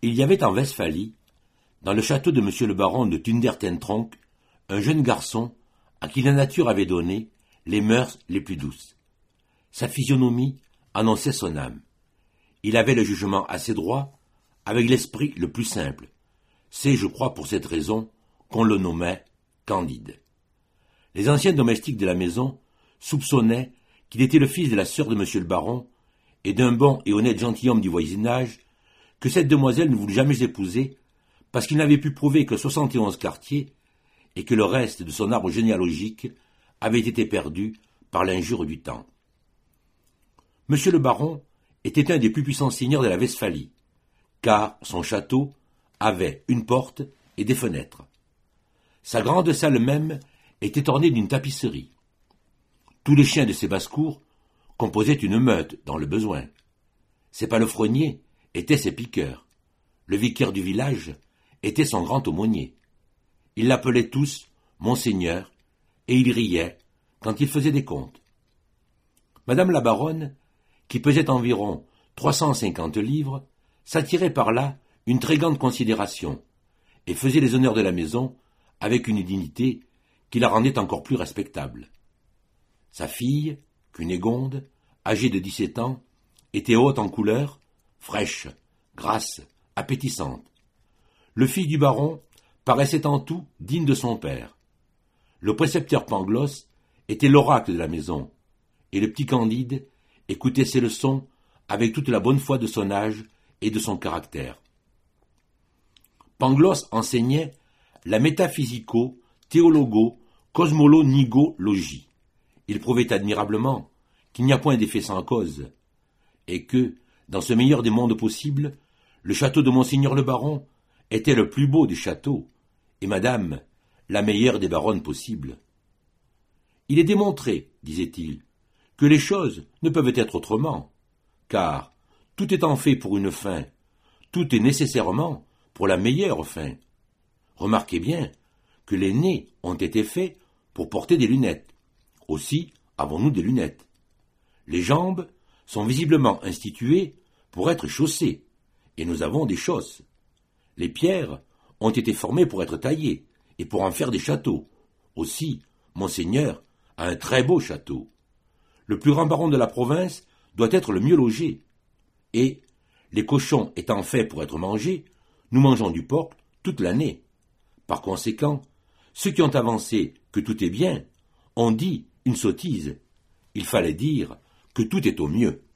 Il y avait en Westphalie, dans le château de M. le baron de Thundertentronckh, un jeune garçon à qui la nature avait donné les mœurs les plus douces. Sa physionomie annonçait son âme. Il avait le jugement assez droit, avec l'esprit le plus simple. C'est, je crois, pour cette raison qu'on le nommait Candide. Les anciens domestiques de la maison soupçonnaient qu'il était le fils de la sœur de M. le baron et d'un bon et honnête gentilhomme du voisinage, que cette demoiselle ne voulut jamais épouser parce qu'il n'avait pu prouver que 71 quartiers et que le reste de son arbre généalogique avait été perdu par l'injure du temps. M. le baron était un des plus puissants seigneurs de la Westphalie, car son château avait une porte et des fenêtres. Sa grande salle même était ornée d'une tapisserie. Tous les chiens de ses basses-cours composaient une meute dans le besoin. Ses palefreniers étaient ses piqueurs. Le vicaire du village était son grand aumônier. Ils l'appelaient tous Monseigneur, et il riait quand il faisait des comptes. Madame la baronne, qui pesait environ 350 livres, s'attirait par là une très grande considération, et faisait les honneurs de la maison avec une dignité qui la rendait encore plus respectable. Sa fille, Cunégonde, âgée de 17 ans, était haute en couleur, fraîche, grasse, appétissante. Le fils du baron paraissait en tout digne de son père. Le précepteur Pangloss était l'oracle de la maison, et le petit Candide écoutait ses leçons avec toute la bonne foi de son âge et de son caractère. Pangloss enseignait la métaphysico-théologo-cosmolo-nigologie. Il prouvait admirablement qu'il n'y a point d'effet sans cause, et que, dans ce meilleur des mondes possibles, le château de Monseigneur le baron était le plus beau des châteaux, et madame, la meilleure des baronnes possibles. Il est démontré, disait-il, que les choses ne peuvent être autrement, car, tout étant fait pour une fin, tout est nécessairement pour la meilleure fin. Remarquez bien que les nez ont été faits pour porter des lunettes. Aussi avons-nous des lunettes. Les jambes sont visiblement instituées pour être chaussées, et nous avons des chausses. Les pierres ont été formées pour être taillées, et pour en faire des châteaux. Aussi, Monseigneur a un très beau château. Le plus grand baron de la province doit être le mieux logé. Et, les cochons étant faits pour être mangés, nous mangeons du porc toute l'année. Par conséquent, ceux qui ont avancé que tout est bien ont dit une sottise. Il fallait dire que tout est au mieux.